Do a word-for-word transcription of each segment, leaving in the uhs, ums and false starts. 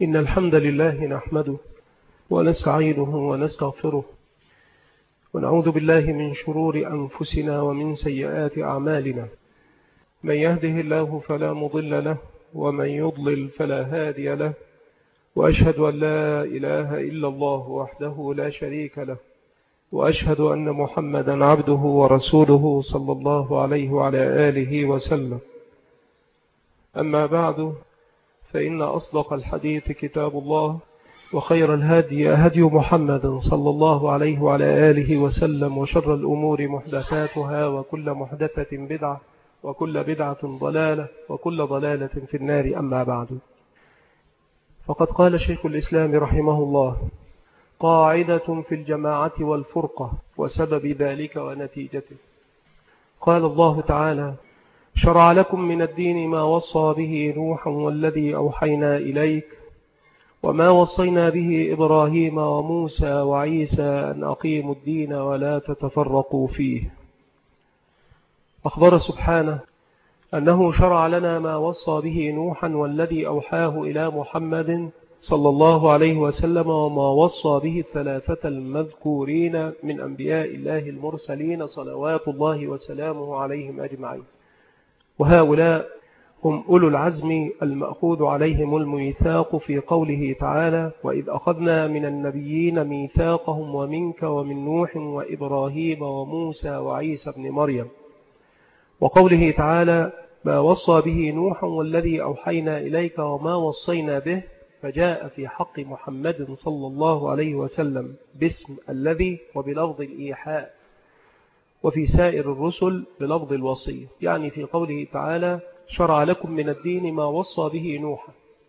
إن الحمد لله نحمده ونستعينه ونستغفره ونعوذ بالله من شرور أنفسنا ومن سيئات أعمالنا. من يهده الله فلا مضل له ومن يضلل فلا هادي له، وأشهد أن لا إله إلا الله وحده لا شريك له، وأشهد أن محمدا عبده ورسوله صلى الله عليه وعلى آله وسلم. أما بعد، فإن أصدق الحديث كتاب الله، وخير الهدي هدي محمد صلى الله عليه وعلى آله وسلم، وشر الأمور محدثاتها، وكل محدثة بدعة، وكل بدعة ضلالة، وكل ضلالة في النار. أما بعد، فقد قال شيخ الإسلام رحمه الله: قاعدة في الجماعة والفرقة وسبب ذلك ونتيجته. قال الله تعالى: شرع لكم من الدين ما وصى به نوحا والذي أوحينا إليك وما وصينا به إبراهيم وموسى وعيسى أن أقيموا الدين ولا تتفرقوا فيه. أخبر سبحانه أنه شرع لنا ما وصى به نوحا والذي أوحاه إلى محمد صلى الله عليه وسلم، وما وصى به الثلاثة المذكورين من أنبياء الله المرسلين صلوات الله وسلامه عليهم أجمعين. وهؤلاء هم أولو العزم المأخوذ عليهم الميثاق في قوله تعالى: وإذ أخذنا من النبيين ميثاقهم ومنك ومن نوح وإبراهيم وموسى وعيسى بن مريم. وقوله تعالى: ما وصى به نوح والذي أوحينا إليك وما وصينا به، فجاء في حق محمد صلى الله عليه وسلم باسم الذي وبلفظ الإيحاء، وفي سائر الرسل بلفظ الوصية. يعني في قوله تعالى: شرع لكم من الدين ما وصى به نوح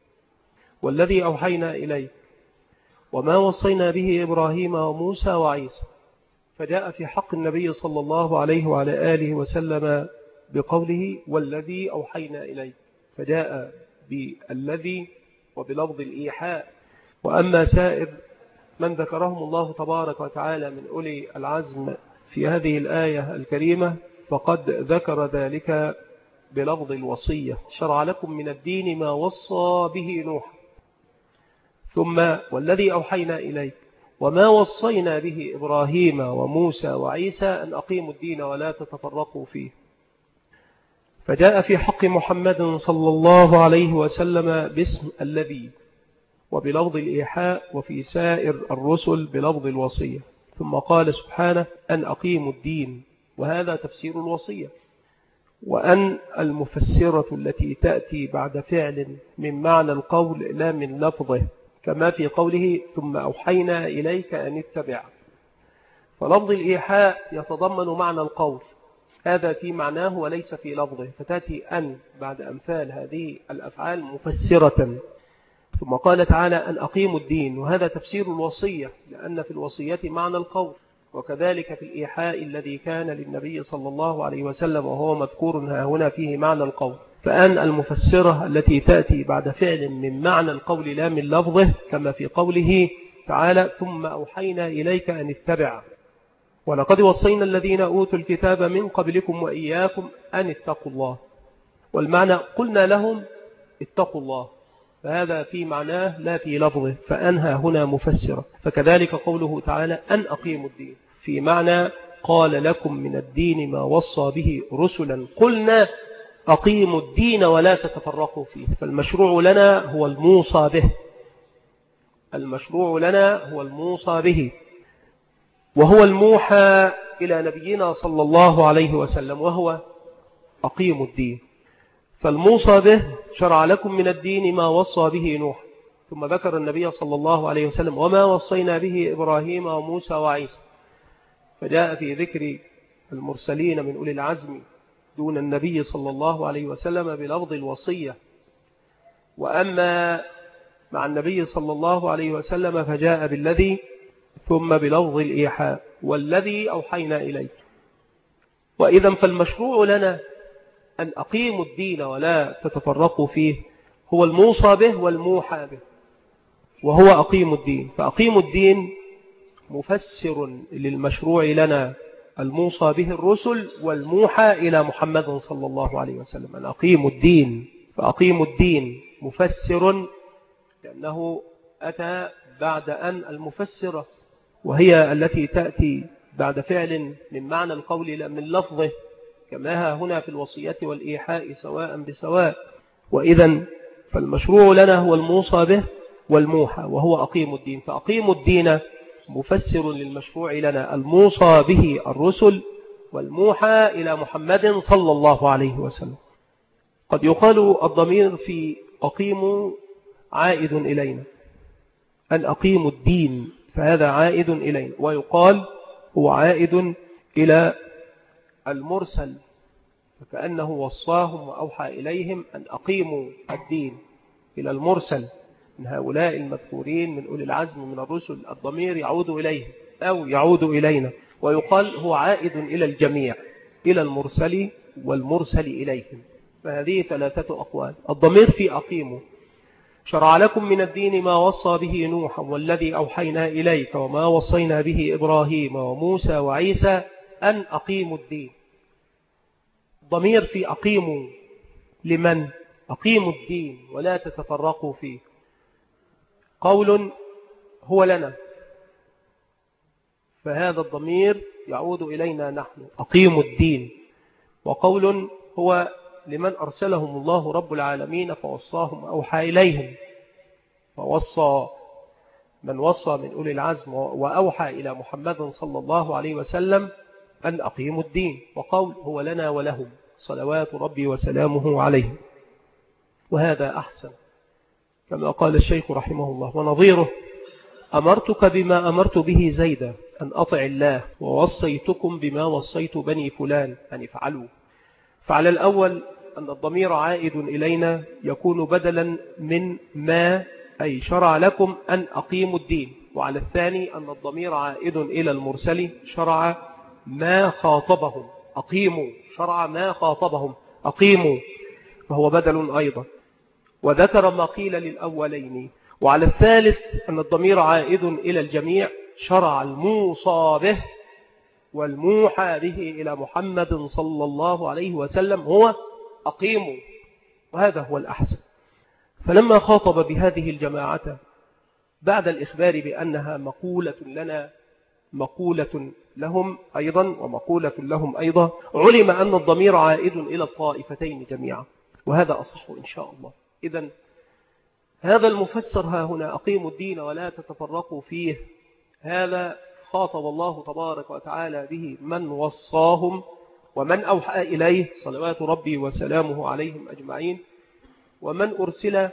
والذي أوحينا إليك وما وصينا به إبراهيم وموسى وعيسى، فجاء في حق النبي صلى الله عليه وعلى آله وسلم بقوله: والذي أوحينا إليك، فجاء بالذي وبلفظ الإيحاء. وأما سائر من ذكرهم الله تبارك وتعالى من أولي العزم في هذه الآية الكريمة، فقد ذكر ذلك بلفظ الوصية: شرع لكم من الدين ما وصى به نوح، ثم والذي أوحينا إليك وما وصينا به إبراهيم وموسى وعيسى أن أقيموا الدين ولا تتفرقوا فيه. فجاء في حق محمد صلى الله عليه وسلم باسم الذي وبلفظ الإيحاء، وفي سائر الرسل بلفظ الوصية. ثم قال سبحانه: أن أقيموا الدين، وهذا تفسير الوصية. وأن المفسرة التي تأتي بعد فعل من معنى القول لا من لفظه، كما في قوله: ثم أوحينا إليك أن اتبع. فلفظ الإيحاء يتضمن معنى القول، هذا في معناه وليس في لفظه، فتأتي أن بعد أمثال هذه الأفعال مفسرة. ثم قال تعالى: أن أقيموا الدين، وهذا تفسير الوصية، لأن في الوصية معنى القول، وكذلك في الإيحاء الذي كان للنبي صلى الله عليه وسلم وهو مذكور هنا فيه معنى القول. فأن المفسرة التي تأتي بعد فعل من معنى القول لا من لفظه، كما في قوله تعالى: ثم أوحينا إليك أن اتبع، ولقد وصينا الذين أوتوا الكتاب من قبلكم وإياكم أن اتقوا الله. والمعنى قلنا لهم اتقوا الله، فهذا في معناه لا في لفظه، فأنها هنا مفسرة. فكذلك قوله تعالى: أن أقيموا الدين، في معنى قال لكم من الدين ما وصى به رسلا قلنا أقيموا الدين ولا تتفرقوا فيه. فالمشروع لنا هو الموصى به، المشروع لنا هو الموصى به، وهو الموحى إلى نبينا صلى الله عليه وسلم، وهو أقيموا الدين. فالموصى به: شرع لكم من الدين ما وصى به نوح، ثم ذكر النبي صلى الله عليه وسلم: وما وصينا به إبراهيم وموسى وعيسى. فجاء في ذكر المرسلين من أولي العزم دون النبي صلى الله عليه وسلم بلفظ الوصية. وأما مع النبي صلى الله عليه وسلم فجاء بالذي، ثم بلفظ الإيحاء: والذي أوحينا إليك. وإذا فالمشروع لنا أن أقيموا الدين ولا تتفرقوا فيه، هو الموصى به والموحى به، وهو أقيموا الدين. فأقيموا الدين مفسر للمشروع لنا، الموصى به الرسل، والموحى إلى محمد صلى الله عليه وسلم أن أقيموا الدين. فأقيموا الدين مفسر لأنه أتى بعد أن المفسرة، وهي التي تأتي بعد فعل من معنى القول لا من لفظه، كما هنا في الوصية والإيحاء سواء بسواء. وإذن فالمشروع لنا هو الموصى به والموحى، وهو أقيم الدين. فأقيم الدين مفسر للمشروع لنا الموصى به الرسل، والموحى إلى محمد صلى الله عليه وسلم. قد يقال الضمير في أقيموا عائد إلينا، أن أقيموا الدين، فهذا عائد إلينا. ويقال هو عائد إلى المرسل، فكأنه وصاهم وأوحى إليهم أن أقيموا الدين إلى المرسل من هؤلاء المذكورين من أولي العزم من الرسل. الضمير يعود إليه أو يعود إلينا. ويقال هو عائد إلى الجميع، إلى المرسل والمرسل إليهم. فهذه ثلاثة أقوال. الضمير في أقيموا. شرع لكم من الدين ما وصى به نوحا والذي أوحينا إليك وما وصينا به إبراهيم وموسى وعيسى أن أقيموا الدين. ضمير في أقيموا لمن؟ أقيموا الدين ولا تتفرقوا فيه. قول هو لنا، فهذا الضمير يعود إلينا نحن، أقيموا الدين. وقول هو لمن أرسلهم الله رب العالمين فوصاهم أوحى إليهم، فوصى من وصى من أولي العزم وأوحى إلى محمد صلى الله عليه وسلم أن أقيموا الدين. وقول هو لنا ولهم صلوات ربي وسلامه عليهم. وهذا أحسن كما قال الشيخ رحمه الله. ونظيره أمرتك بما أمرت به زيدا أن أطع الله ووصيتكم بما وصيت بني فلان أن يفعلوا. فعلى الأول أن الضمير عائد إلينا يكون بدلا من ما، أي شرع لكم أن أقيموا الدين. وعلى الثاني أن الضمير عائد إلى المرسل، شرع ما خاطبهم أقيموا، شرع ما خاطبهم أقيموا، فهو بدل أيضا. وذكر ما قيل للأولين. وعلى الثالث أن الضمير عائد إلى الجميع، شرع الموصى به والموحى به إلى محمد صلى الله عليه وسلم هو أقيموا، وهذا هو الأحسن. فلما خاطب بهذه الجماعة بعد الإخبار بأنها مقولة لنا مقولة لهم أيضا ومقولة لهم أيضا، علم أن الضمير عائد إلى الطائفتين جميعا، وهذا أصح إن شاء الله. إذن هذا المفسر ها هنا أقيموا الدين ولا تتفرقوا فيه، هذا خاطب الله تبارك وتعالى به من وصاهم ومن أوحى إليه صلوات ربي وسلامه عليهم أجمعين، ومن أرسل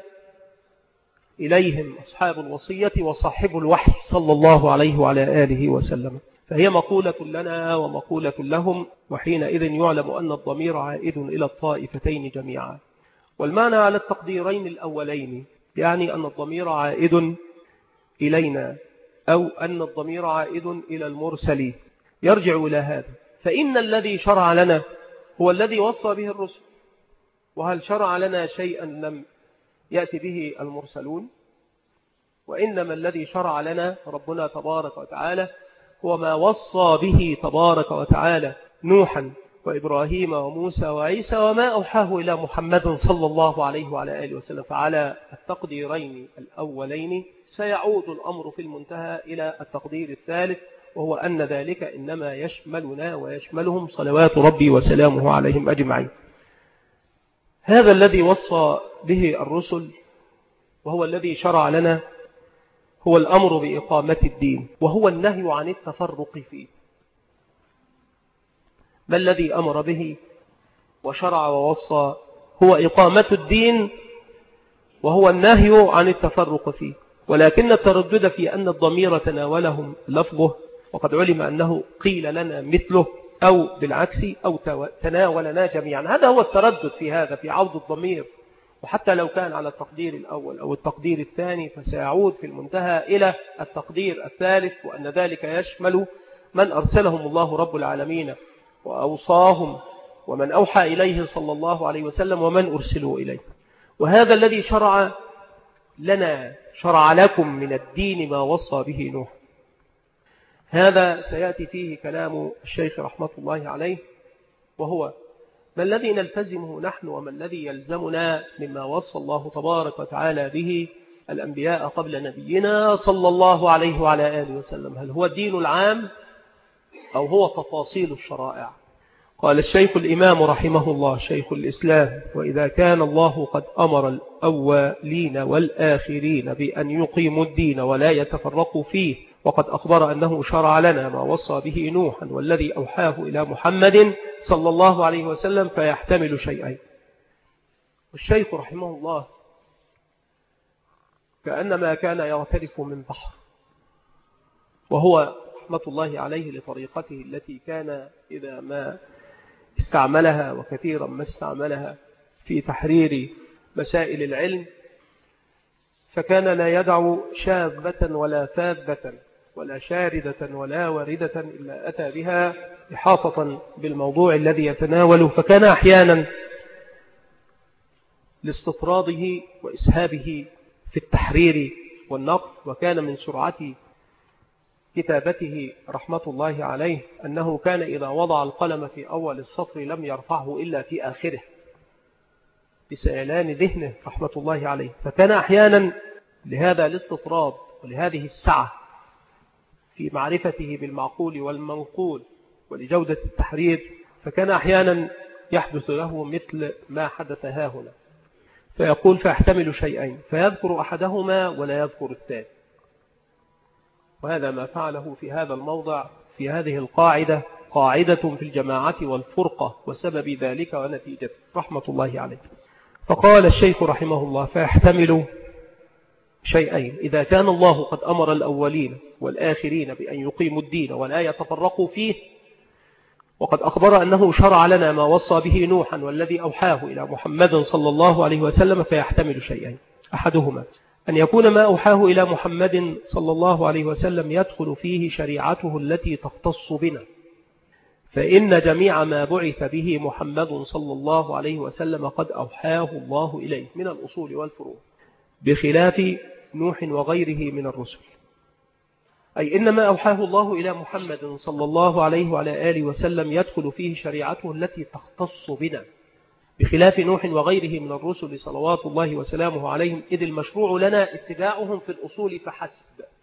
إليهم أصحاب الوصية وصاحب الوحي صلى الله عليه وعلى آله وسلم. فهي مقولة لنا ومقولة لهم، وحينئذ يعلم أن الضمير عائد إلى الطائفتين جميعا. والمعنى على التقديرين الأولين، يعني أن الضمير عائد إلينا أو أن الضمير عائد إلى المرسل، يرجع إلى هذا. فإن الذي شرع لنا هو الذي وصى به الرسل، وهل شرع لنا شيئا لم يأتي به المرسلون؟ وإنما الذي شرع لنا ربنا تبارك وتعالى هو ما وصى به تبارك وتعالى نوحا وإبراهيم وموسى وعيسى وما أوحاه إلى محمد صلى الله عليه وعلى آله وسلم. فعلى التقديرين الأولين سيعود الأمر في المنتهى إلى التقدير الثالث، وهو أن ذلك إنما يشملنا ويشملهم صلوات ربي وسلامه عليهم أجمعين. هذا الذي وصى به الرسل وهو الذي شرع لنا هو الأمر بإقامة الدين، وهو النهي عن التفرق فيه. ما الذي أمر به وشرع ووصى؟ هو إقامة الدين، وهو النهي عن التفرق فيه. ولكن التردد في أن الضمير تناولهم لفظه، وقد علم أنه قيل لنا مثله أو بالعكس أو تناولنا جميعا، هذا هو التردد في هذا في عوض الضمير. وحتى لو كان على التقدير الأول أو التقدير الثاني فسيعود في المنتهى إلى التقدير الثالث، وأن ذلك يشمل من أرسلهم الله رب العالمين وأوصاهم ومن أوحى إليه صلى الله عليه وسلم ومن أرسلوا إليه. وهذا الذي شرع لنا شرع لكم من الدين ما وصى به نوح، هذا سيأتي فيه كلام الشيخ رحمة الله عليه، وهو ما الذي نلتزمه نحن وما الذي يلزمنا مما وصى الله تبارك وتعالى به الأنبياء قبل نبينا صلى الله عليه وعلى آله وسلم؟ هل هو الدين العام أو هو تفاصيل الشرائع؟ قال الشيخ الإمام رحمه الله شيخ الإسلام: وإذا كان الله قد أمر الأولين والآخرين بأن يقيموا الدين ولا يتفرقوا فيه، وقد أخبر أنه شرع لنا ما وصى به نوحا والذي أوحاه إلى محمد صلى الله عليه وسلم، فيحتمل شيئين. والشيخ رحمه الله كأنما كان يغترف من بحر، وهو رحمة الله عليه لطريقته التي كان إذا ما استعملها، وكثيرا ما استعملها في تحرير مسائل العلم، فكان لا يدع شاذة ولا فاذة ولا شاردة ولا واردة إلا أتى بها إحاطة بالموضوع الذي يتناوله، فكان أحيانا لاستطراده وإسهابه في التحرير والنقد، وكان من سرعة كتابته رحمة الله عليه أنه كان إذا وضع القلم في أول السطر لم يرفعه إلا في آخره بسيلان ذهنه رحمة الله عليه. فكان أحيانا لهذا الاستطراد ولهذه السعة في معرفته بالمعقول والمنقول ولجودة التحرير، فكان أحيانا يحدث له مثل ما حدث ها هنا، فيقول فيحتمل شيئين، فيذكر أحدهما ولا يذكر الثاني. وهذا ما فعله في هذا الموضع في هذه القاعدة، قاعدة في الجماعة والفرقة، وسبب ذلك ونتيجة رحمة الله عليه. فقال الشيخ رحمه الله فيحتمل شيئين: إذا كان الله قد أمر الأولين والآخرين بأن يقيموا الدين ولا يتفرقوا فيه، وقد أخبر أنه شرع لنا ما وصى به نوحا والذي أوحاه إلى محمد صلى الله عليه وسلم، فيحتمل شيئين: أحدهما أن يكون ما أوحاه إلى محمد صلى الله عليه وسلم يدخل فيه شريعته التي تختص بنا، فإن جميع ما بعث به محمد صلى الله عليه وسلم قد أوحاه الله إليه من الأصول والفروع، بخلاف نوح وغيره من الرسل. أي إن ما أوحاه الله إلى محمد صلى الله عليه وعلى آله وسلم يدخل فيه شريعته التي تختص بنا، بخلاف نوح وغيره من الرسل صلوات الله وسلامه عليهم، إذ المشروع لنا اتباعهم في الأصول فحسب،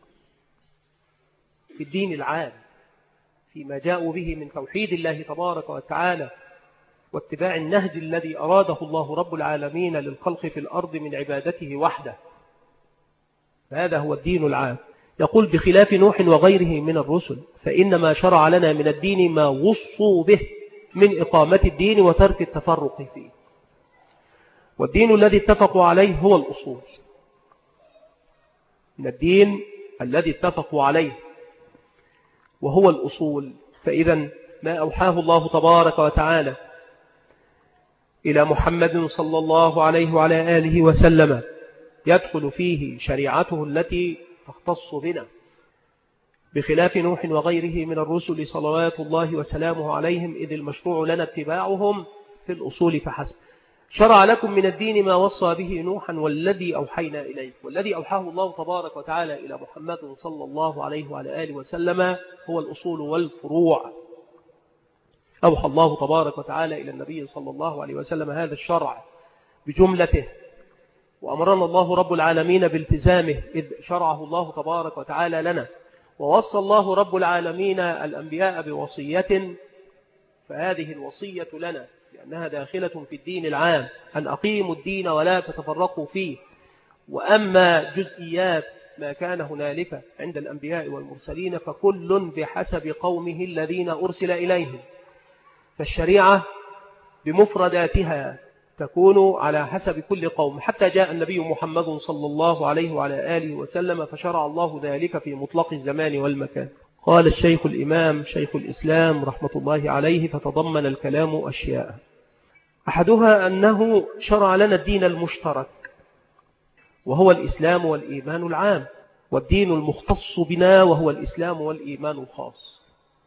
في الدين العام، فيما جاءوا به من توحيد الله تبارك وتعالى واتباع النهج الذي أراده الله رب العالمين للخلق في الأرض من عبادته وحده. هذا هو الدين العام. يقول بخلاف نوح وغيره من الرسل، فإنما شرع لنا من الدين ما وصوا به من إقامة الدين وترك التفرق فيه، والدين الذي اتفقوا عليه هو الأصول، من الدين الذي اتفقوا عليه وهو الأصول. فإذا ما أوحاه الله تبارك وتعالى إلى محمد صلى الله عليه وعلى آله وسلم يدخل فيه شريعته التي تختص بنا، بخلاف نوح وغيره من الرسل صلوات الله وسلامه عليهم، إذ المشروع لنا اتباعهم في الأصول فحسب. شرع لكم من الدين ما وصى به نوحا والذي أوحينا إليك، والذي أوحاه الله تبارك وتعالى إلى محمد صلى الله عليه وعلى آله وسلم هو الأصول والفروع. أوحى الله تبارك وتعالى إلى النبي صلى الله عليه وسلم هذا الشرع بجملته، وأمرنا الله رب العالمين بالتزامه، إذ شرعه الله تبارك وتعالى لنا. ووصى الله رب العالمين الأنبياء بوصية، فهذه الوصية لنا لأنها داخلة في الدين العام، أن أقيموا الدين ولا تتفرقوا فيه. وأما جزئيات ما كان هنالك عند الأنبياء والمرسلين فكل بحسب قومه الذين أرسل إليهم، فالشريعة بمفرداتها تكون على حسب كل قوم، حتى جاء النبي محمد صلى الله عليه وعلى آله وسلم فشرع الله ذلك في مطلق الزمان والمكان. قال الشيخ الإمام شيخ الإسلام رحمة الله عليه: فتضمن الكلام أشياء، أحدها أنه شرع لنا الدين المشترك وهو الإسلام والإيمان العام، والدين المختص بنا وهو الإسلام والإيمان الخاص.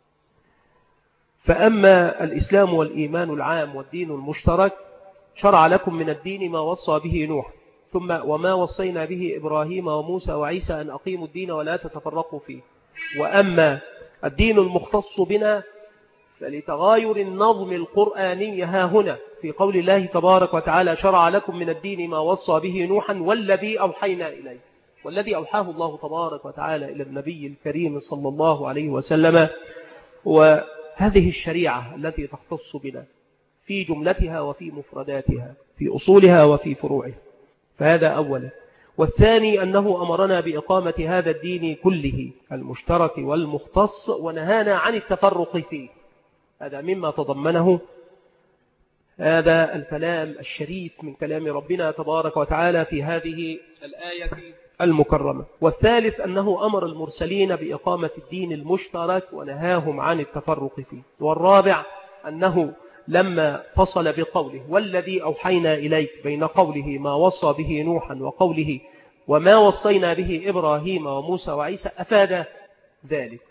فأما الإسلام والإيمان العام والدين المشترك شرع لكم من الدين ما وصى به نوح، ثم وما وصينا به إبراهيم وموسى وعيسى أن أقيموا الدين ولا تتفرقوا فيه. وأما الدين المختص بنا فلتغاير النظم القرآني ها هنا في قول الله تبارك وتعالى: شرع لكم من الدين ما وصى به نوحا والذي أوحينا إليه. والذي أوحاه الله تبارك وتعالى إلى النبي الكريم صلى الله عليه وسلم، وهذه الشريعة التي تختص بنا في جملتها وفي مفرداتها، في أصولها وفي فروعها. فهذا أولا. والثاني أنه أمرنا بإقامة هذا الدين كله المشترك والمختص، ونهانا عن التفرق فيه. هذا مما تضمنه هذا الكلام الشريف من كلام ربنا تبارك وتعالى في هذه الآية المكرمة. والثالث أنه أمر المرسلين بإقامة الدين المشترك ونهاهم عن التفرق فيه. والرابع أنه لما فصل بقوله والذي أوحينا إليك بين قوله ما وصى به نوحا وقوله وما وصينا به إبراهيم وموسى وعيسى أفاد ذلك.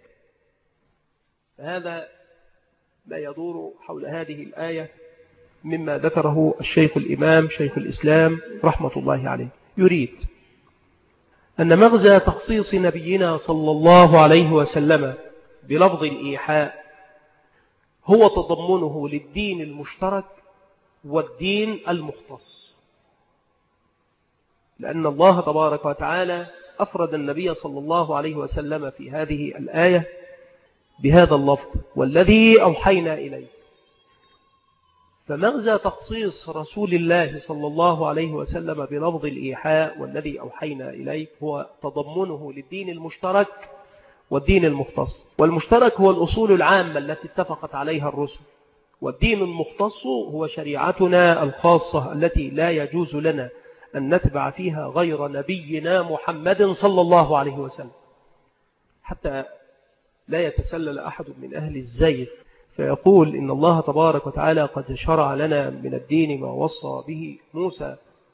فهذا ما يدور حول هذه الآية مما ذكره الشيخ الإمام شيخ الإسلام رحمة الله عليه. يريد أن مغزى تخصيص نبينا صلى الله عليه وسلم بلفظ الإيحاء هو تضمنه للدين المشترك والدين المختص، لأن الله تبارك وتعالى أفرد النبي صلى الله عليه وسلم في هذه الآية بهذا اللفظ والذي أوحينا إليه. فمغزى تخصيص رسول الله صلى الله عليه وسلم بلفظ الإيحاء والذي أوحينا إليك هو تضمنه للدين المشترك والدين المختص. والمشترك هو الأصول العامة التي اتفقت عليها الرسل، والدين المختص هو شريعتنا الخاصة التي لا يجوز لنا أن نتبع فيها غير نبينا محمد صلى الله عليه وسلم، حتى لا يتسلل أحد من أهل الزيغ فيقول إن الله تبارك وتعالى قد شرع لنا من الدين ما وصى به موسى،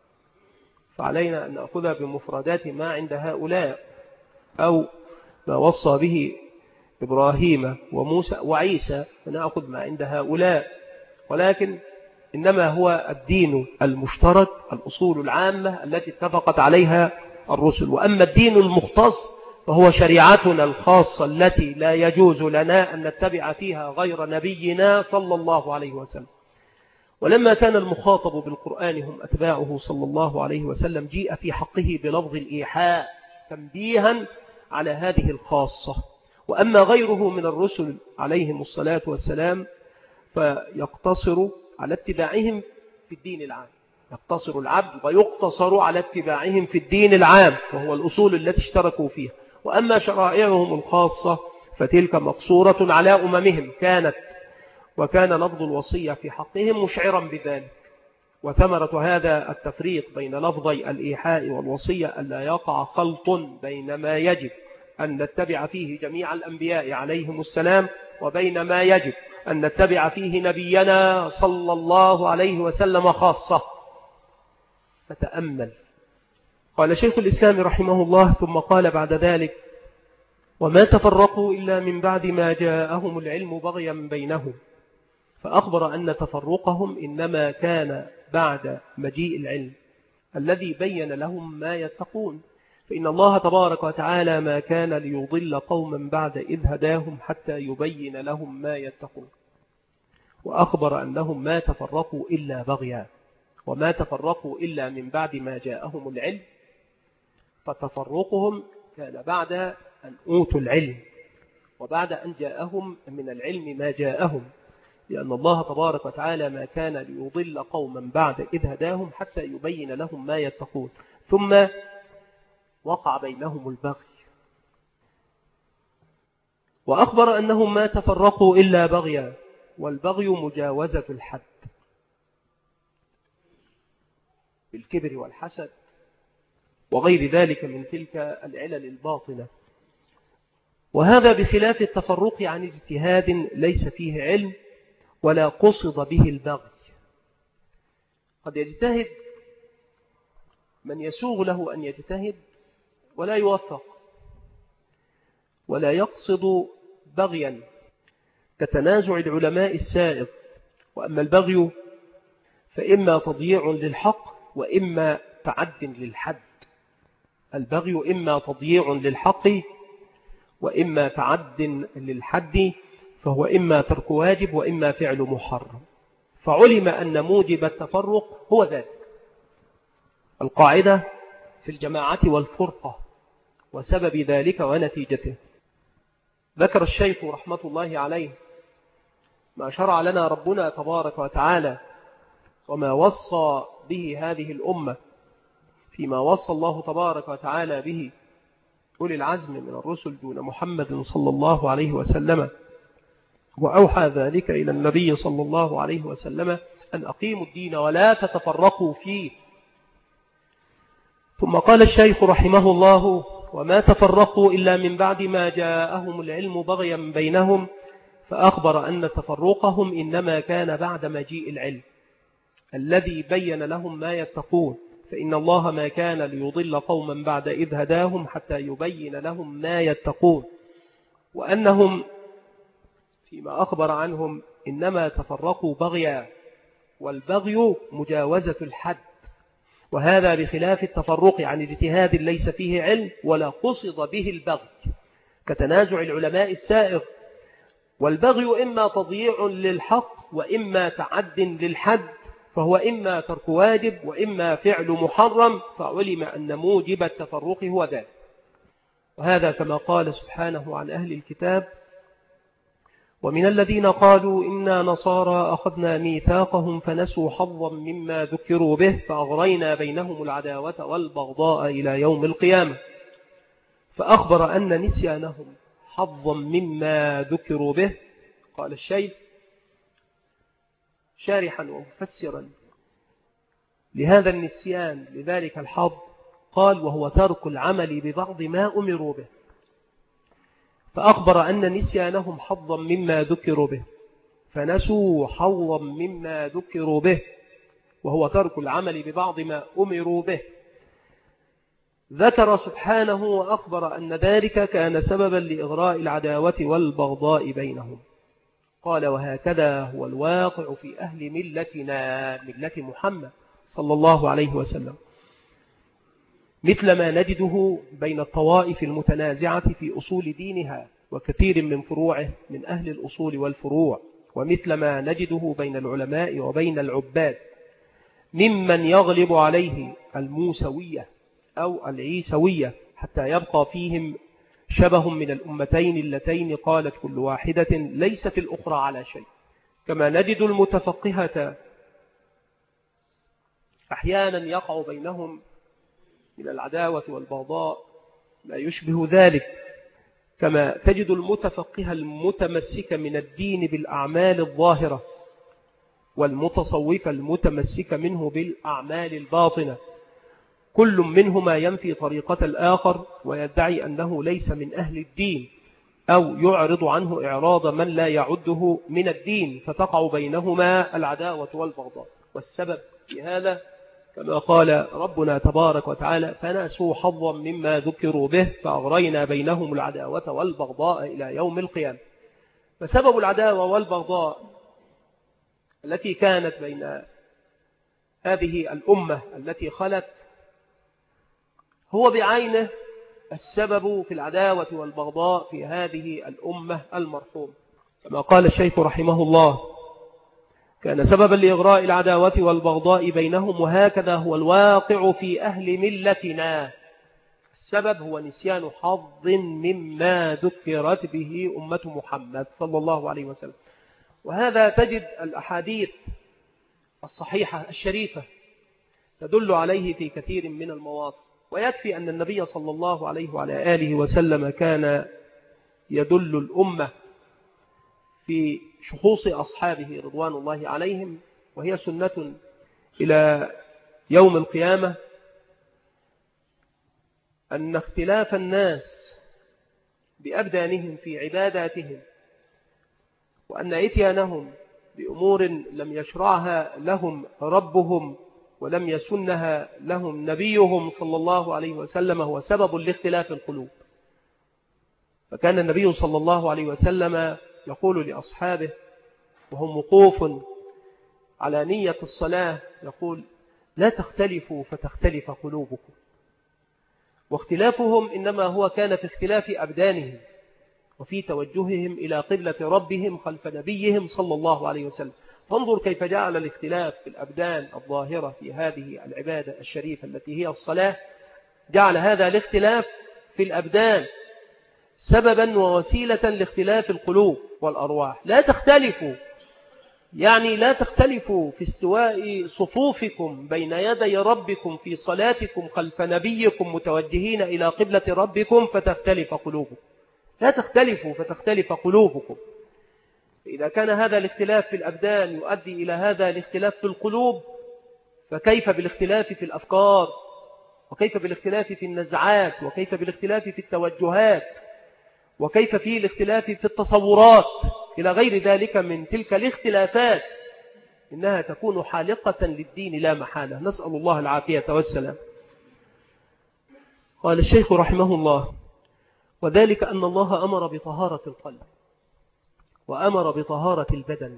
فعلينا أن نأخذ بمفردات ما عند هؤلاء، أو ما وصى به إبراهيم وموسى وعيسى فنأخذ ما عند هؤلاء. ولكن إنما هو الدين المشترك الأصول العامة التي اتفقت عليها الرسل. وأما الدين المختص فهو شريعتنا الخاصة التي لا يجوز لنا أن نتبع فيها غير نبينا صلى الله عليه وسلم. ولما كان المخاطب بالقرآن هم أتباعه صلى الله عليه وسلم جيء في حقه بلفظ الإيحاء تنبيها على هذه الخاصة. وأما غيره من الرسل عليهم الصلاة والسلام فيقتصر على اتباعهم في الدين العام، يقتصر العبد ويقتصر على اتباعهم في الدين العام وهو الأصول التي اشتركوا فيها. وأما شرائعهم الخاصة فتلك مقصورة على أممهم كانت، وكان لفظ الوصية في حقهم مشعرا بذلك. وثمرة هذا التفريق بين لفظي الإيحاء والوصية ألا يقع خلط بين ما يجب أن نتبع فيه جميع الأنبياء عليهم السلام وبين ما يجب أن نتبع فيه نبينا صلى الله عليه وسلم خاصة. فتأمل. قال شيخ الإسلام رحمه الله ثم قال بعد ذلك وما تفرقوا إلا من بعد ما جاءهم العلم بغيا بينهم، فأخبر أن تفرقهم إنما كان بعد مجيء العلم الذي بين لهم ما يتقون، فإن الله تبارك وتعالى ما كان ليضل قوما بعد إذ هداهم حتى يبين لهم ما يتقون. وأخبر أنهم ما تفرقوا إلا بغيا، وما تفرقوا إلا من بعد ما جاءهم العلم، فتفرقهم كان بعد أن أوتوا العلم وبعد أن جاءهم من العلم ما جاءهم، لأن الله تبارك وتعالى ما كان ليضل قوما بعد إذ هداهم حتى يبين لهم ما يتقون، ثم وقع بينهم البغي. وأخبر أنهم ما تفرقوا إلا بغيا، والبغي مجاوزة الحد بالكبر والحسد وغير ذلك من تلك العلل الباطنة. وهذا بخلاف التفرق عن اجتهاد ليس فيه علم ولا قصد به البغي. قد يجتهد من يسوغ له أن يجتهد ولا يوفق ولا يقصد بغيا كتنازع العلماء السائغ. وأما البغي فإما تضييع للحق وإما تعد للحد. البغي إما تضييع للحق وإما تعد للحد، فهو إما ترك واجب وإما فعل محرم. فعلم أن موجب التفرق هو ذلك. القاعدة في الجماعة والفرقة وسبب ذلك ونتيجته. ذكر الشيخ رحمة الله عليه ما شرع لنا ربنا تبارك وتعالى وما وصى به هذه الأمة فيما وصى الله تبارك وتعالى به أولي العزم من الرسل دون محمد صلى الله عليه وسلم، وأوحى ذلك إلى النبي صلى الله عليه وسلم أن أقيموا الدين ولا تتفرقوا فيه. ثم قال الشيخ رحمه الله: وما تفرقوا إلا من بعد ما جاءهم العلم بغيا بينهم، فأخبر أن تفرقهم إنما كان بعد مجيء العلم الذي بين لهم ما يتقون، فإن الله ما كان ليضل قوما بعد إذ هداهم حتى يبين لهم ما يتقون، وأنهم فيما أخبر عنهم إنما تفرقوا بغيا، والبغي مجاوزة الحد، وهذا بخلاف التفرق عن اجتهاد ليس فيه علم ولا قصد به البغي كتنازع العلماء السائغ. والبغي إما تضييع للحق وإما تعد للحد، فهو إما ترك واجب وإما فعل محرم، فعلم أن موجب التفرق هو ذلك. وهذا كما قال سبحانه عن أهل الكتاب: ومن الذين قالوا إنا نصارى أخذنا ميثاقهم فنسوا حظا مما ذكروا به فأغرينا بينهم العداوة والبغضاء إلى يوم القيامة. فأخبر أن نسيانهم حظا مما ذكروا به. قال الشيخ شارحا ومفسرا لهذا النسيان لذلك الحظ، قال: وهو ترك العمل ببعض ما أمروا به. فأخبر أن نسيانهم حظا مما ذكروا به فنسوا حظا مما ذكروا به، وهو ترك العمل ببعض ما أمروا به. ذكر سبحانه وأخبر أن ذلك كان سببا لإغراء العداوة والبغضاء بينهم. قال: وهكذا هو الواقع في أهل ملتنا، ملة محمد صلى الله عليه وسلم، مثل ما نجده بين الطوائف المتنازعة في أصول دينها وكثير من فروعه من أهل الأصول والفروع، ومثل ما نجده بين العلماء وبين العباد ممن يغلب عليه الموسوية أو العيسوية حتى يبقى فيهم شبه من الأمتين اللتين قالت كل واحدة ليست الأخرى على شيء. كما نجد المتفقهة أحيانا يقع بينهم من العداوة والبغضاء ما يشبه ذلك، كما تجد المتفقه المتمسك من الدين بالأعمال الظاهرة والمتصوف المتمسك منه بالأعمال الباطنة، كل منهما ينفي طريقة الآخر ويدعي أنه ليس من أهل الدين أو يعرض عنه إعراض من لا يعده من الدين، فتقع بينهما العداوة والبغضاء. والسبب في هذا كما قال ربنا تبارك وتعالى: فنسوا حظا مما ذكروا به فأغرينا بينهم العداوة والبغضاء إلى يوم القيامة. فسبب العداوة والبغضاء التي كانت بين هذه الأمة التي خلت هو بعينه السبب في العداوة والبغضاء في هذه الأمة المرحومة، كما قال الشيخ رحمه الله: كان سببا لإغراء العداوة والبغضاء بينهم، وهكذا هو الواقع في أهل ملتنا. السبب هو نسيان حظ مما ذكرت به أمة محمد صلى الله عليه وسلم. وهذا تجد الأحاديث الصحيحة الشريفة تدل عليه في كثير من المواطن. ويكفي أن النبي صلى الله عليه وعلى آله وسلم كان يدل الأمة في شخوص أصحابه رضوان الله عليهم، وهي سنة إلى يوم القيامة، أن اختلاف الناس بأبدانهم في عباداتهم وأن إتيانهم بأمور لم يشرعها لهم ربهم ولم يسنها لهم نبيهم صلى الله عليه وسلم هو سبب لاختلاف القلوب. فكان النبي صلى الله عليه وسلم يقول لأصحابه وهم وقوف على نية الصلاة، يقول: لا تختلفوا فتختلف قلوبكم. واختلافهم إنما هو كان في اختلاف أبدانهم وفي توجههم إلى قبلة ربهم خلف نبيهم صلى الله عليه وسلم. فانظر كيف جعل الاختلاف في الأبدان الظاهرة في هذه العبادة الشريفة التي هي الصلاة، جعل هذا الاختلاف في الأبدان سببا ووسيلة لاختلاف القلوب والأرواح. لا تختلفوا، يعني لا تختلفوا في استواء صفوفكم بين يدي ربكم في صلاتكم خلف نبيكم متوجهين إلى قبلة ربكم فتختلف قلوبكم. لا تختلفوا فتختلف قلوبكم. إذا كان هذا الاختلاف في الأبدان يؤدي إلى هذا الاختلاف في القلوب، فكيف بالاختلاف في الأفكار، وكيف بالاختلاف في النزعات، وكيف بالاختلاف في التوجهات، وكيف في الاختلاف في التصورات إلى غير ذلك من تلك الاختلافات، إنها تكون حالقة للدين لا محالة. نسأل الله العافية والسلام. قال الشيخ رحمه الله: وذلك أن الله أمر بطهارة القلب وأمر بطهارة البدن،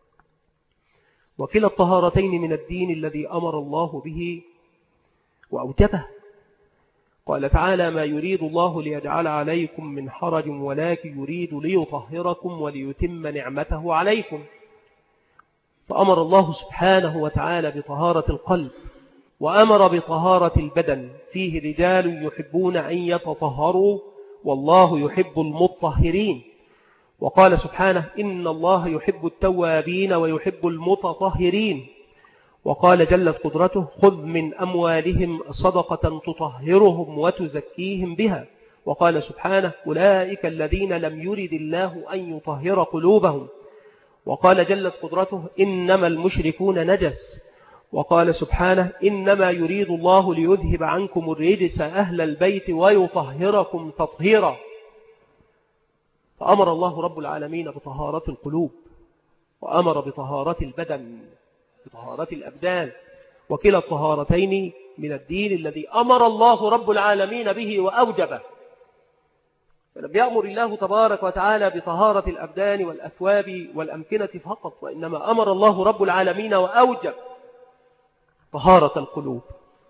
وكلا الطهارتين من الدين الذي أمر الله به وأوجبه. قال تعالى: ما يريد الله ليجعل عليكم من حرج ولكن يريد ليطهركم وليتم نعمته عليكم. فأمر الله سبحانه وتعالى بطهارة القلب وأمر بطهارة البدن. فيه رجال يحبون أن يتطهروا والله يحب المطهرين. وقال سبحانه: إن الله يحب التوابين ويحب المتطهرين. وقال جلت قدرته: خذ من أموالهم صدقة تطهرهم وتزكيهم بها. وقال سبحانه: أولئك الذين لم يرد الله أن يطهر قلوبهم. وقال جلت قدرته: إنما المشركون نجس. وقال سبحانه: إنما يريد الله ليذهب عنكم الرجس أهل البيت ويطهركم تطهيرا. فأمر الله رب العالمين بطهارة القلوب وأمر بطهارة البدن بطهارة الأبدان، وكلا الطهارتين من الدين الذي أمر الله رب العالمين به وأوجبه. فلم يأمر الله تبارك وتعالى بطهارة الأبدان والأثواب والأمكنة فقط، وإنما أمر الله رب العالمين وأوجب طهارة القلوب.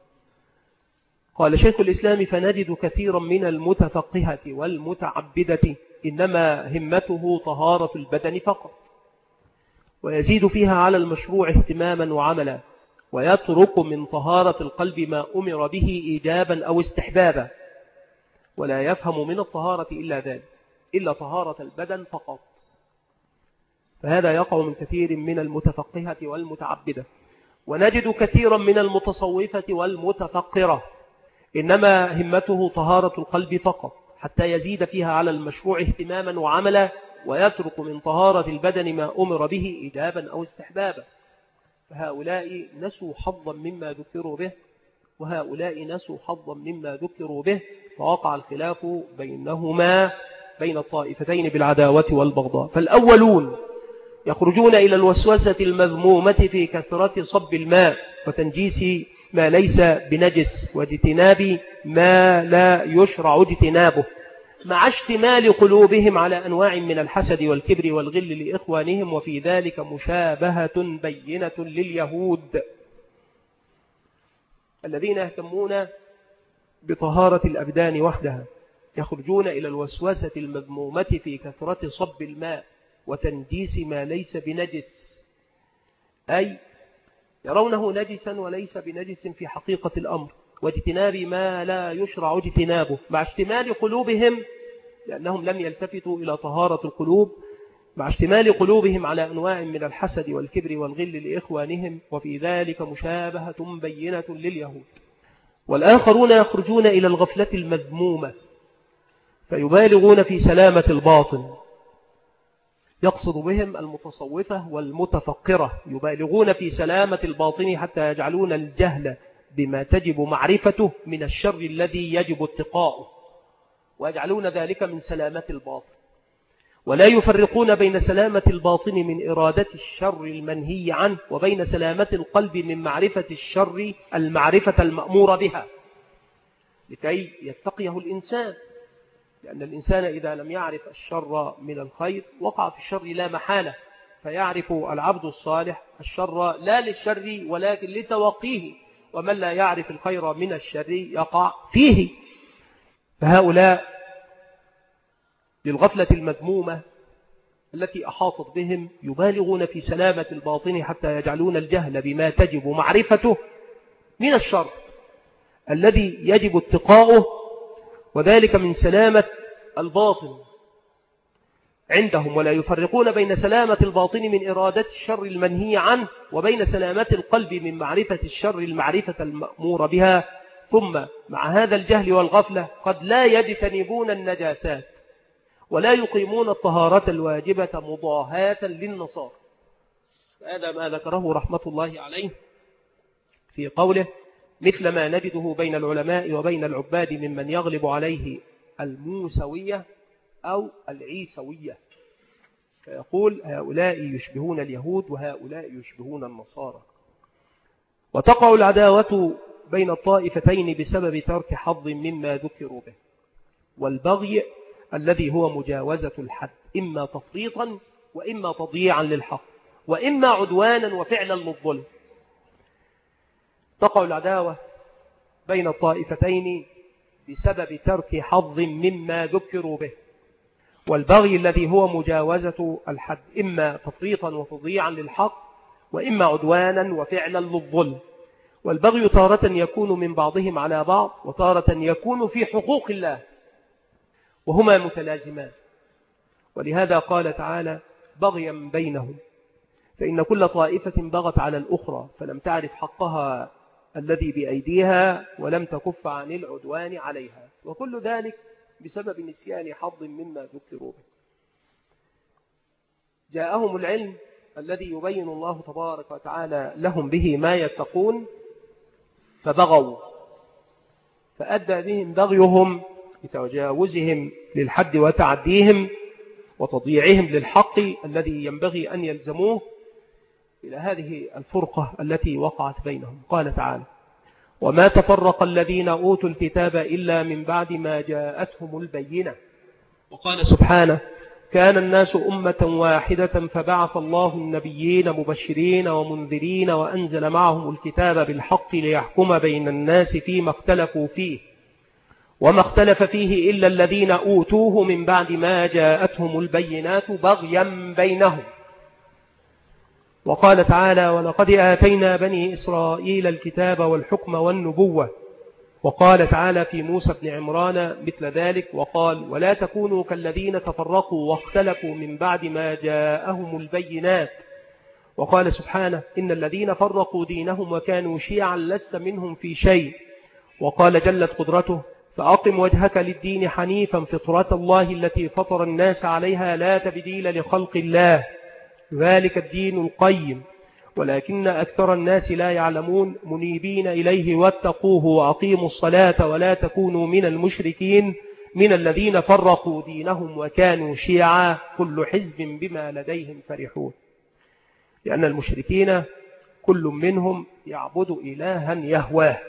قال شيخ الإسلام: فنجد كثيرا من المتفقهة والمتعبدة إنما همته طهارة البدن فقط، ويزيد فيها على المشروع اهتماما وعملا، ويترك من طهارة القلب ما أمر به إيجابا أو استحبابا، ولا يفهم من الطهارة إلا ذلك، إلا طهارة البدن فقط. فهذا يقع من كثير من المتفقهة والمتعبدة. ونجد كثيرا من المتصوفة والمتفقرة إنما همته طهارة القلب فقط، حتى يزيد فيها على المشروع اهتماما وعملا، ويترك من طهارة البدن ما أمر به إيجابا أو استحبابا. فهؤلاء نسوا حظا مما ذكروا به، وهؤلاء نسوا حظا مما ذكروا به، فوقع الخلاف بينهما بين الطائفتين بالعداوة والبغضاء. فالأولون يخرجون إلى الوسوسة المذمومة في كثرة صب الماء وتنجيس ما ليس بنجس واجتناب ما لا يشرع اجتنابه، مع اشتمال قلوبهم على أنواع من الحسد والكبر والغل لإخوانهم، وفي ذلك مشابهة بينة لليهود الذين يهتمون بطهارة الأبدان وحدها. يخرجون إلى الوسوسة المذمومة في كثرة صب الماء وتنجيس ما ليس بنجس، أي يرونه نجسا وليس بنجس في حقيقة الأمر، واجتناب ما لا يشرع اجتنابه، مع اشتمال قلوبهم، لأنهم لم يلتفتوا إلى طهارة القلوب، مع اشتمال قلوبهم على أنواع من الحسد والكبر والغل لإخوانهم، وفي ذلك مشابهة بينة لليهود. والآخرون يخرجون إلى الغفلة المذمومة فيبالغون في سلامة الباطن، يقصد بهم المتصوفة والمتفقرة، يبالغون في سلامة الباطن حتى يجعلون الجهل بما تجب معرفته من الشر الذي يجب اتقاؤه، ويجعلون ذلك من سلامة الباطن، ولا يفرقون بين سلامة الباطن من إرادة الشر المنهي عنه وبين سلامة القلب من معرفة الشر المعرفة المأمور بها، لكي يتقيه الإنسان. لأن الإنسان إذا لم يعرف الشر من الخير وقع في الشر لا محالة، فيعرف العبد الصالح الشر لا للشر ولكن لتوقيه، ومن لا يعرف الخير من الشر يقع فيه. فهؤلاء للغفلة المذمومة التي أحاطت بهم يبالغون في سلامة الباطن حتى يجعلون الجهل بما تجب معرفته من الشر الذي يجب اتقاؤه، وذلك من سلامة الباطن عندهم، ولا يفرقون بين سلامة الباطن من إرادة الشر المنهي عنه وبين سلامة القلب من معرفة الشر المعرفة المأمور بها. ثم مع هذا الجهل والغفلة قد لا يجتنبون النجاسات ولا يقيمون الطهارة الواجبة مضاهاة للنصارى. هذا ما ذكره رحمة الله عليه في قوله: مثل ما نجده بين العلماء وبين العباد ممن يغلب عليه الموسوية أو العيسوية، فيقول: هؤلاء يشبهون اليهود وهؤلاء يشبهون النصارى. وتقع العداوة بين الطائفتين بسبب ترك حظ مما ذكروا به، والبغي الذي هو مجاوزة الحد، إما تفريطا وإما تضييعا للحق وإما عدوانا وفعلا للظلم. تقع العداوة بين الطائفتين بسبب ترك حظ مما ذكروا به، والبغي الذي هو مجاوزة الحد، إما تفريطا وتضييعا للحق وإما عدوانا وفعلا للظلم. والبغي تارة يكون من بعضهم على بعض، وتارة يكون في حقوق الله، وهما متلازمان. ولهذا قال تعالى: بغيا بينهم، فإن كل طائفة بغت على الأخرى فلم تعرف حقها الذي بأيديها ولم تكف عن العدوان عليها، وكل ذلك بسبب نسيان حظ مما ذكروا به. جاءهم العلم الذي يبين الله تبارك وتعالى لهم به ما يتقون فبغوا، فأدى بهم بغيهم بتجاوزهم للحد وتعديهم وتضييعهم للحق الذي ينبغي أن يلزموه إلى هذه الفرقة التي وقعت بينهم. قال تعالى: وما تفرق الذين أوتوا الكتاب إلا من بعد ما جاءتهم البينة. وقال سبحانه: كان الناس أمة واحدة فبعث الله النبيين مبشرين ومنذرين وأنزل معهم الكتاب بالحق ليحكم بين الناس فيما اختلفوا فيه وما اختلف فيه إلا الذين أوتوه من بعد ما جاءتهم البينات بغيا بينهم. وقال تعالى: ولقد آتينا بني إسرائيل الكتاب والحكم والنبوة. وقال تعالى في موسى بن عمران مثل ذلك، وقال: ولا تكونوا كالذين تفرقوا واختلفوا من بعد ما جاءهم البينات. وقال سبحانه: إن الذين فرقوا دينهم وكانوا شيعا لست منهم في شيء. وقال جلت قدرته: فأقم وجهك للدين حنيفا فطرة الله التي فطر الناس عليها لا تبديل لخلق الله ذلك الدين القيم ولكن أكثر الناس لا يعلمون منيبين إليه واتقوه وأقيموا الصلاة ولا تكونوا من المشركين من الذين فرقوا دينهم وكانوا شيعا كل حزب بما لديهم فرحون. لأن المشركين كل منهم يعبد إلها يهواه،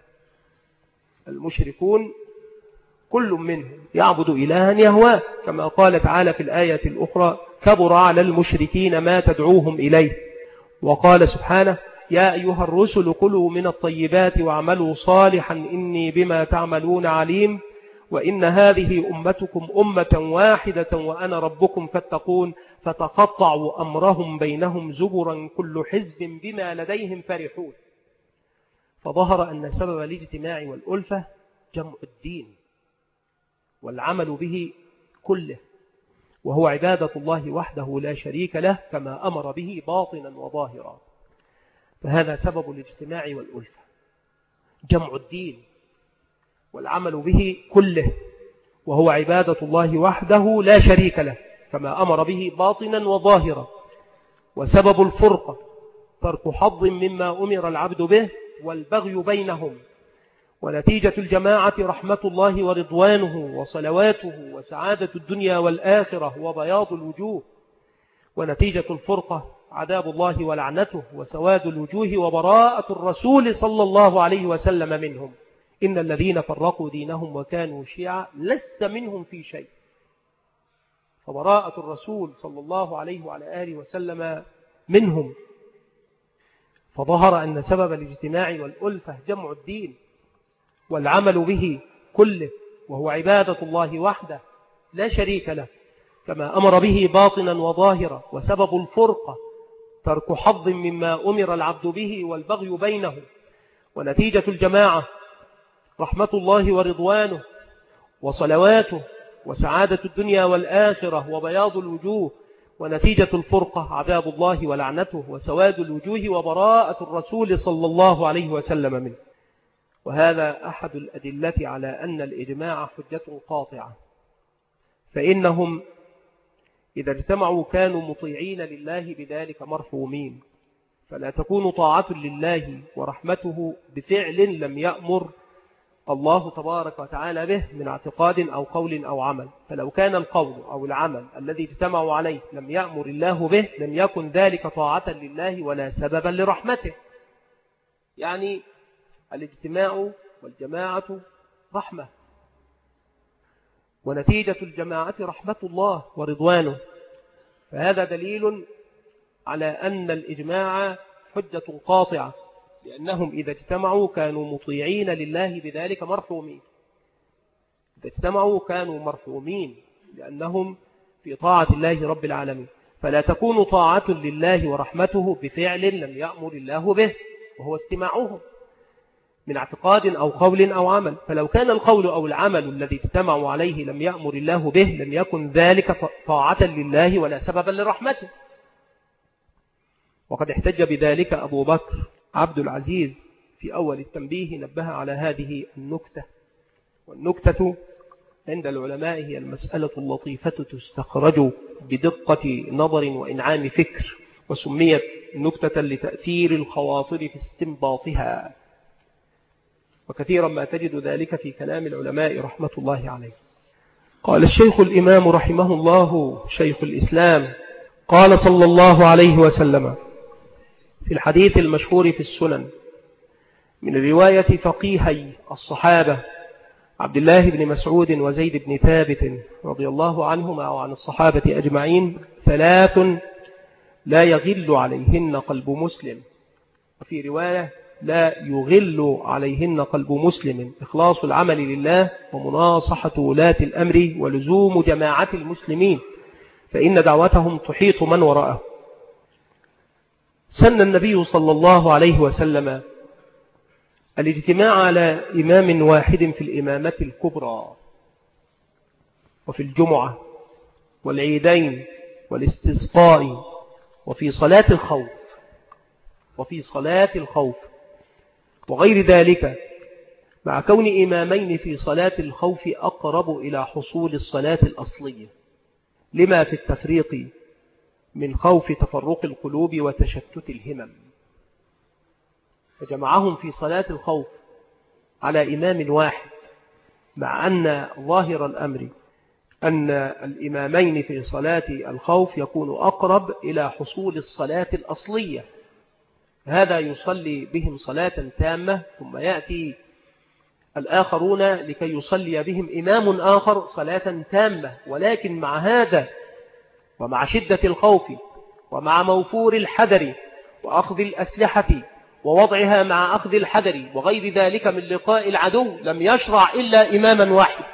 المشركون كل منهم يعبد إلها يهواه، كما قال تعالى في الآية الأخرى: كبر على المشركين ما تدعوهم إليه. وقال سبحانه: يا أيها الرسل كلوا من الطيبات واعملوا صالحا إني بما تعملون عليم وإن هذه أمتكم أمة واحدة وأنا ربكم فاتقون فتقطعوا أمرهم بينهم زبرا كل حزب بما لديهم فرحون. فظهر أن سبب الاجتماع والألفة جمع الدين والعمل به كله، وهو عبادة الله وحده لا شريك له كما أمر به باطنا وظاهرا. فهذا سبب الاجتماع والألفة، جمع الدين والعمل به كله، وهو عبادة الله وحده لا شريك له كما أمر به باطنا وظاهرا. وسبب الفرقة ترك حظ مما أمر العبد به والبغي بينهم. ونتيجة الجماعة رحمة الله ورضوانه وصلواته وسعادة الدنيا والآخرة وبياض الوجوه. ونتيجة الفرقة عذاب الله ولعنته وسواد الوجوه وبراءة الرسول صلى الله عليه وسلم منهم. إن الذين فرقوا دينهم وكانوا شيعا لست منهم في شيء. فبراءة الرسول صلى الله عليه وعلى آله وسلم منهم. فظهر أن سبب الاجتماع والألفة جمع الدين والعمل به كله، وهو عبادة الله وحده لا شريك له كما أمر به باطنا وظاهرا. وسبب الفرقة ترك حظ مما أمر العبد به والبغي بينه. ونتيجة الجماعة رحمة الله ورضوانه وصلواته وسعادة الدنيا والآخرة وبياض الوجوه، ونتيجة الفرقة عذاب الله ولعنته وسواد الوجوه وبراءة الرسول صلى الله عليه وسلم منه. وهذا أحد الأدلة على أن الإجماع حجة قاطعة، فإنهم إذا اجتمعوا كانوا مطيعين لله بذلك مرحومين، فلا تكون طاعة لله ورحمته بفعل لم يأمر الله تبارك وتعالى به من اعتقاد أو قول أو عمل. فلو كان القول أو العمل الذي اجتمعوا عليه لم يأمر الله به لم يكن ذلك طاعة لله ولا سببا لرحمته. يعني الاجتماع والجماعة رحمة، ونتيجة الجماعة رحمة الله ورضوانه، فهذا دليل على أن الإجماع حجة قاطعة، لأنهم إذا اجتمعوا كانوا مطيعين لله بذلك مرحومين. إذا اجتمعوا كانوا مرحومين لأنهم في طاعة الله رب العالمين. فلا تكون طاعة لله ورحمته بفعل لم يأمر الله به، وهو استماعهم من اعتقاد أو قول أو عمل. فلو كان القول أو العمل الذي اجتمعوا عليه لم يأمر الله به لم يكن ذلك طاعة لله ولا سببا لرحمته. وقد احتج بذلك أبو بكر عبد العزيز في أول التنبيه، نبه على هذه النكتة. والنكتة عند العلماء هي المسألة اللطيفة تستخرج بدقة نظر وإنعام فكر، وسميت نكتة لتأثير الخواطر في استنباطها، وكثيرا ما تجد ذلك في كلام العلماء رحمة الله عليه. قال الشيخ الإمام رحمه الله شيخ الإسلام: قال صلى الله عليه وسلم في الحديث المشهور في السنن من رواية فقيهي الصحابة عبد الله بن مسعود وزيد بن ثابت رضي الله عنهما وعن الصحابة أجمعين: ثلاث لا يغل عليهن قلب مسلم، وفي رواية لا يغل عليهن قلب مسلم: إخلاص العمل لله، ومناصحة ولاة الأمر، ولزوم جماعة المسلمين، فإن دعوتهم تحيط من وراءه. سن النبي صلى الله عليه وسلم الاجتماع على إمام واحد في الإمامة الكبرى، وفي الجمعة والعيدين والاستسقاء، وفي صلاة الخوف وفي صلاة الخوف وغير ذلك، مع كون إمامين في صلاة الخوف أقرب إلى حصول الصلاة الأصلية، لما في التفريق من خوف تفرق القلوب وتشتت الهمم. فجمعهم في صلاة الخوف على إمام واحد، مع أن ظاهر الأمر أن الإمامين في صلاة الخوف يكون أقرب إلى حصول الصلاة الأصلية. هذا يصلي بهم صلاة تامة، ثم يأتي الآخرون لكي يصلي بهم إمام آخر صلاة تامة. ولكن مع هذا ومع شدة الخوف ومع موفور الحذر وأخذ الأسلحة ووضعها مع أخذ الحذر وغير ذلك من لقاء العدو، لم يشرع إلا إماما واحد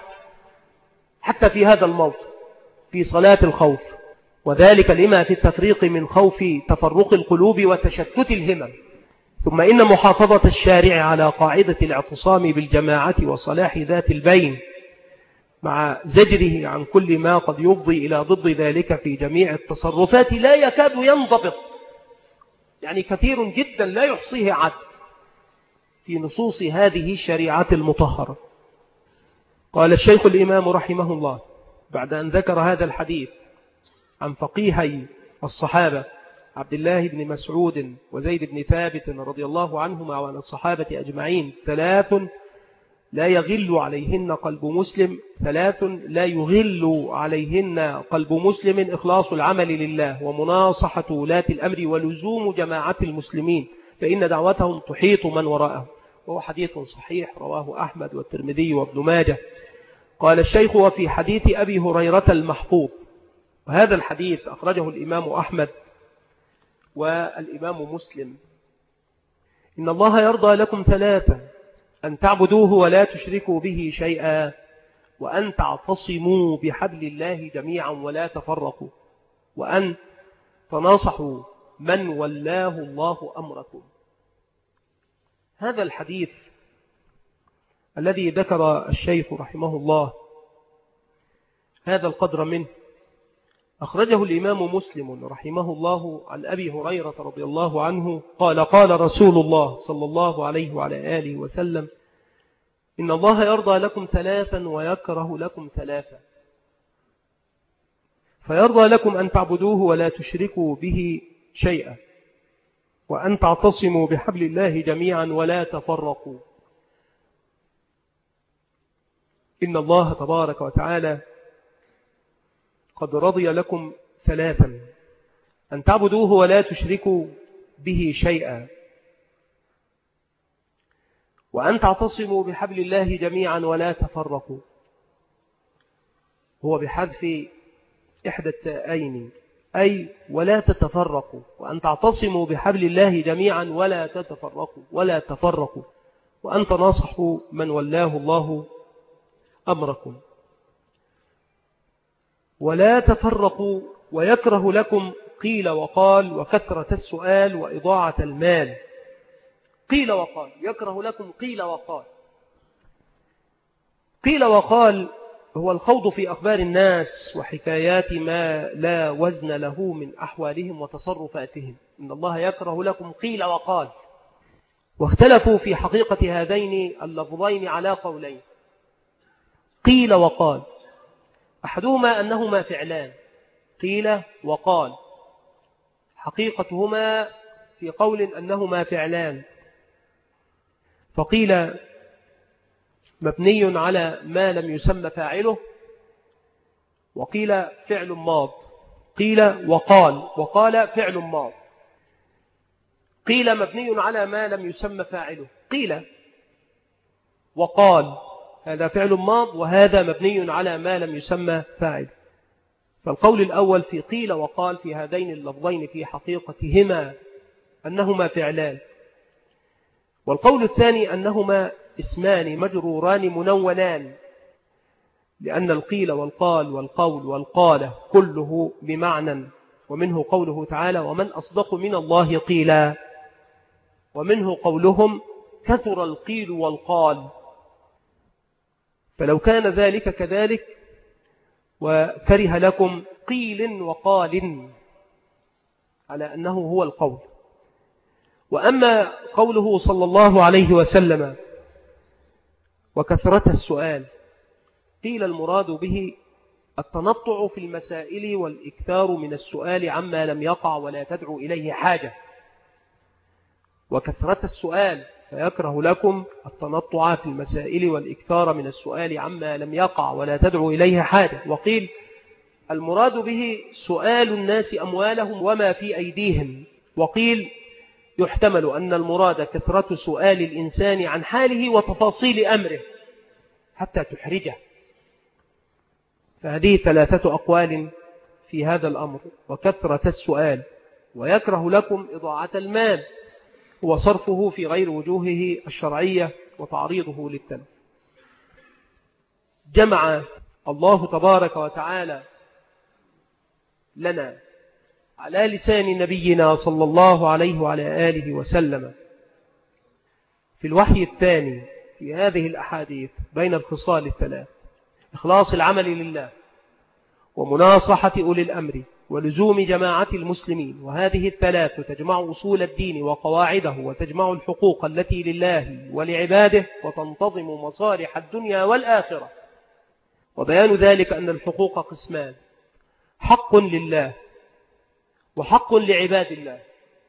حتى في هذا الموطن في صلاة الخوف، وذلك لما في التفريق من خوف تفرق القلوب وتشتت الهمم. ثم إن محافظة الشارع على قاعدة الاعتصام بالجماعة وصلاح ذات البين، مع زجره عن كل ما قد يفضي إلى ضد ذلك في جميع التصرفات، لا يكاد ينضبط، يعني كثير جدا لا يحصيه عد في نصوص هذه الشريعة المطهرة. قال الشيخ الإمام رحمه الله بعد أن ذكر هذا الحديث عن فقيهي الصحابة عبد الله بن مسعود وزيد بن ثابت رضي الله عنهما وعن الصحابة أجمعين: ثلاث لا يغل عليهن قلب مسلم ثلاث لا يغل عليهن قلب مسلم: إخلاص العمل لله، ومناصحة ولاة الأمر، ولزوم جماعة المسلمين، فإن دعوتهم تحيط من وراءهم. وهو حديث صحيح رواه أحمد والترمذي وابن ماجه. قال الشيخ: وفي حديث أبي هريرة المحفوظ، وهذا الحديث أخرجه الإمام أحمد والإمام مسلم: إن الله يرضى لكم ثلاثة: أن تعبدوه ولا تشركوا به شيئا، وأن تعتصموا بحبل الله جميعا ولا تفرقوا، وأن تناصحوا من ولاه الله أمركم. هذا الحديث الذي ذكر الشيخ رحمه الله هذا القدر منه. أخرجه الإمام مسلم رحمه الله عن أبي هريرة رضي الله عنه قال قال رسول الله صلى الله عليه وعلى آله وسلم: إن الله يرضى لكم ثلاثا ويكره لكم ثلاثا، فيرضى لكم أن تعبدوه ولا تشركوا به شيئا، وأن تعتصموا بحبل الله جميعا ولا تفرقوا. إن الله تبارك وتعالى قد رضي لكم ثلاثا: أن تعبدوه ولا تشركوا به شيئا، وأن تعتصموا بحبل الله جميعا ولا تفرقوا. هو بحذف إحدى التاءين، أي ولا تتفرقوا، وأن تعتصموا بحبل الله جميعا ولا تتفرقوا ولا تفرقوا، وأن تناصحوا من ولاه الله أمركم. ولا تفرقوا ويكره لكم قيل وقال وكثرة السؤال وإضاعة المال. قيل وقال، يكره لكم قيل وقال. قيل وقال هو الخوض في أخبار الناس وحكايات ما لا وزن له من أحوالهم وتصرفاتهم. إن الله يكره لكم قيل وقال. واختلفوا في حقيقة هذين اللفظين على قولين. قيل وقال أحدهما أنهما فعلان، قيل وقال حقيقتهما في قول أنهما فعلان، فقيل مبني على ما لم يسمى فاعله، وقيل فعل ماض. قيل وقال، وقال فعل ماض. قيل مبني على ما لم يسمى فاعله، قيل وقال هذا فعل ماض، وهذا مبني على ما لم يسمى فاعله. فالقول الأول في قيل وقال في هذين اللفظين في حقيقتهما أنهما فعلان، والقول الثاني أنهما اسمان مجروران منونان، لأن القيل والقال والقول والقال كله بمعنى، ومنه قوله تعالى: ومن أصدق من الله قيلا، ومنه قولهم: كثر القيل والقال. فلو كان ذلك كذلك وكره لكم قيل وقال على أنه هو القول. وأما قوله صلى الله عليه وسلم وكثرة السؤال، قيل المراد به التنطع في المسائل والإكثار من السؤال عما لم يقع ولا تدعو إليه حاجة. وكثرة السؤال فيكره لكم التنطع في المسائل والإكثار من السؤال عما لم يقع ولا تدعو إليه حاجة. وقيل المراد به سؤال الناس أموالهم وما في أيديهم. وقيل يحتمل أن المراد كثرة سؤال الإنسان عن حاله وتفاصيل أمره حتى تحرجه. فهذه ثلاثة أقوال في هذا الأمر: وكثرة السؤال، ويكره لكم إضاعة المال، وصرفه في غير وجوهه الشرعية وتعريضه للتلف. جمع الله تبارك وتعالى لنا على لسان نبينا صلى الله عليه وعلى آله وسلم في الوحي الثاني في هذه الأحاديث بين الخصال الثلاث: إخلاص العمل لله، ومناصحة أولي الأمر، ولزوم جماعة المسلمين. وهذه الثلاث تجمع أصول الدين وقواعده، وتجمع الحقوق التي لله ولعباده، وتنتظم مصالح الدنيا والآخرة. وبيان ذلك أن الحقوق قسمان: حق لله وحق لعباد الله.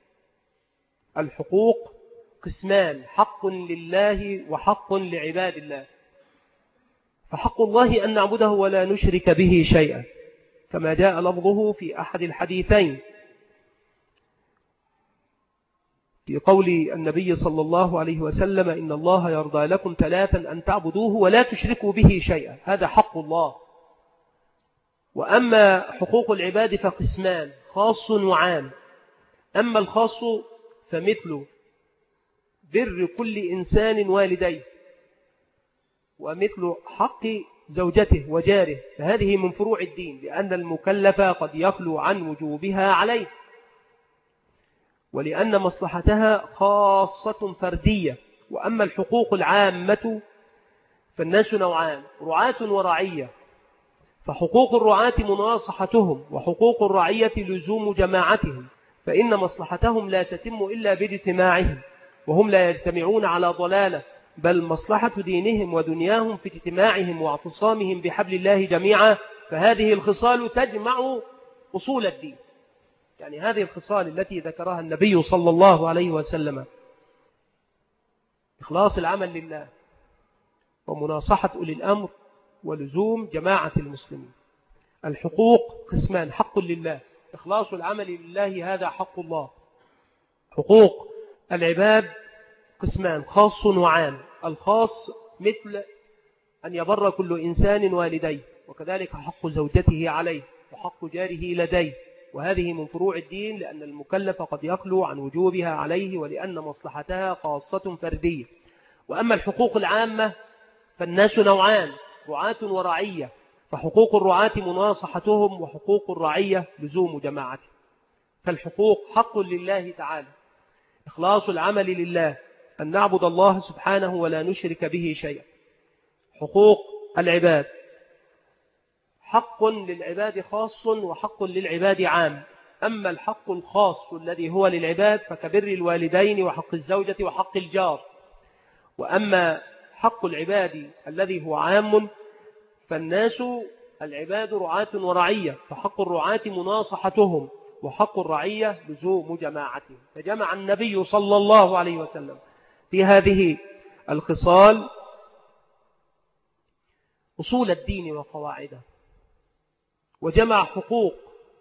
الحقوق قسمان: حق لله وحق لعباد الله. فحق الله أن نعبده ولا نشرك به شيئا، كما جاء لفظه في أحد الحديثين في قول النبي صلى الله عليه وسلم: إن الله يرضى لكم ثلاثا: أن تعبدوه ولا تشركوا به شيئا. هذا حق الله. وأما حقوق العباد فقسمان: خاص وعام. أما الخاص فمثل بر كل إنسان والديه، ومثل حق زوجته وجاره، فهذه من فروع الدين، لأن المكلف قد يخلو عن وجوبها عليه، ولأن مصلحتها خاصة فردية. وأما الحقوق العامة فالناس نوعان: رعاة ورعية. فحقوق الرعاة مناصحتهم، وحقوق الرعية لزوم جماعتهم، فإن مصلحتهم لا تتم إلا باجتماعهم، وهم لا يجتمعون على ضلالة، بل مصلحة دينهم ودنياهم في اجتماعهم واعتصامهم بحبل الله جميعا. فهذه الخصال تجمع أصول الدين. يعني هذه الخصال التي ذكرها النبي صلى الله عليه وسلم: إخلاص العمل لله، ومناصحة أولي الأمر، ولزوم جماعة المسلمين. الحقوق قسمان: حق لله، إخلاص العمل لله، هذا حق الله. حقوق العباد قسمان: خاص وعام. الخاص مثل أن يبر كل إنسان والديه، وكذلك حق زوجته عليه، وحق جاره لديه، وهذه من فروع الدين، لأن المكلف قد يخلو عن وجوبها عليه، ولأن مصلحتها خاصة فردية. وأما الحقوق العامة فالناس نوعان: رعاة ورعية، فحقوق الرعاة مناصحتهم، وحقوق الرعية لزوم جماعته. فالحقوق: حق لله تعالى، إخلاص العمل لله، أن نعبد الله سبحانه ولا نشرك به شيئا. حقوق العباد: حق للعباد خاص، وحق للعباد عام. أما الحق الخاص الذي هو للعباد فكبر الوالدين، وحق الزوجة، وحق الجار. وأما حق العباد الذي هو عام فالناس العباد رعاة ورعية، فحق الرعاة مناصحتهم، وحق الرعية لزوم جماعتهم. فجمع النبي صلى الله عليه وسلم في هذه الخصال أصول الدين وقواعده، وجمع حقوق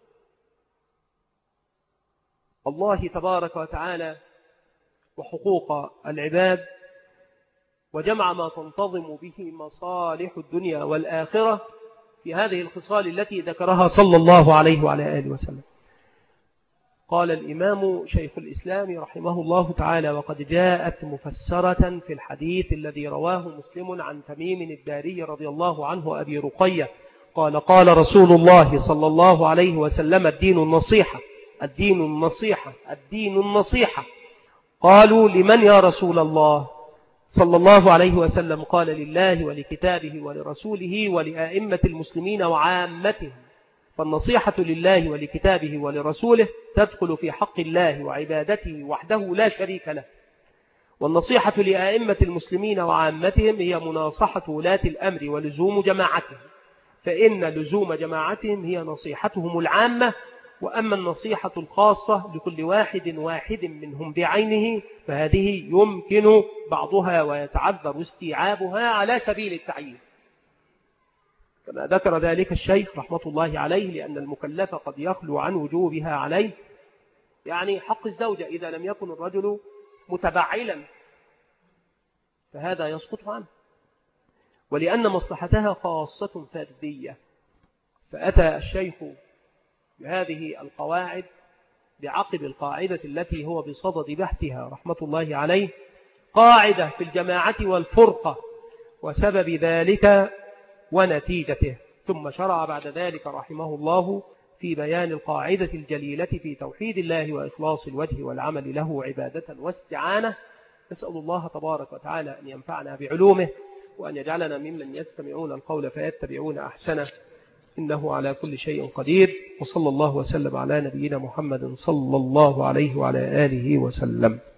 الله تبارك وتعالى وحقوق العباد، وجمع ما تنتظم به مصالح الدنيا والآخرة في هذه الخصال التي ذكرها صلى الله عليه وعلى آله وسلم. قال الإمام شيخ الإسلام رحمه الله تعالى: وقد جاءت مفسرة في الحديث الذي رواه مسلم عن تميم الداري رضي الله عنه أبي رقية قال: قال رسول الله صلى الله عليه وسلم: الدين النصيحة، الدين النصيحة، الدين النصيحة. قالوا: لمن يا رسول الله؟ صلى الله عليه وسلم قال: لله ولكتابه ولرسوله ولأئمة المسلمين وعامتهم. فالنصيحة لله ولكتابه ولرسوله تدخل في حق الله وعبادته وحده لا شريك له. والنصيحة لأئمة المسلمين وعامتهم هي مناصحة ولاة الأمر ولزوم جماعتهم، فإن لزوم جماعتهم هي نصيحتهم العامة. وأما النصيحة الخاصة لكل واحد واحد منهم بعينه فهذه يمكن بعضها ويتعذر استيعابها على سبيل التعيين، كما ذكر ذلك الشيخ رحمة الله عليه، لأن المكلف قد يخلو عن وجوبها عليه. يعني حق الزوجة إذا لم يكن الرجل متبعلا فهذا يسقط عنه، ولأن مصلحتها خاصة فردية. فأتى الشيخ بهذه القواعد بعقب القاعدة التي هو بصدد بحثها رحمة الله عليه، قاعدة في الجماعة والفرقة وسبب ذلك ونتيجته. ثم شرع بعد ذلك رحمه الله في بيان القاعدة الجليلة في توحيد الله وإخلاص الوجه والعمل له عبادة واستعانة. نسأل الله تبارك وتعالى أن ينفعنا بعلومه، وأن يجعلنا ممن يستمعون القول فيتبعون أحسنه، إنه على كل شيء قدير. وصلى الله وسلم على نبينا محمد صلى الله عليه وعلى آله وسلم.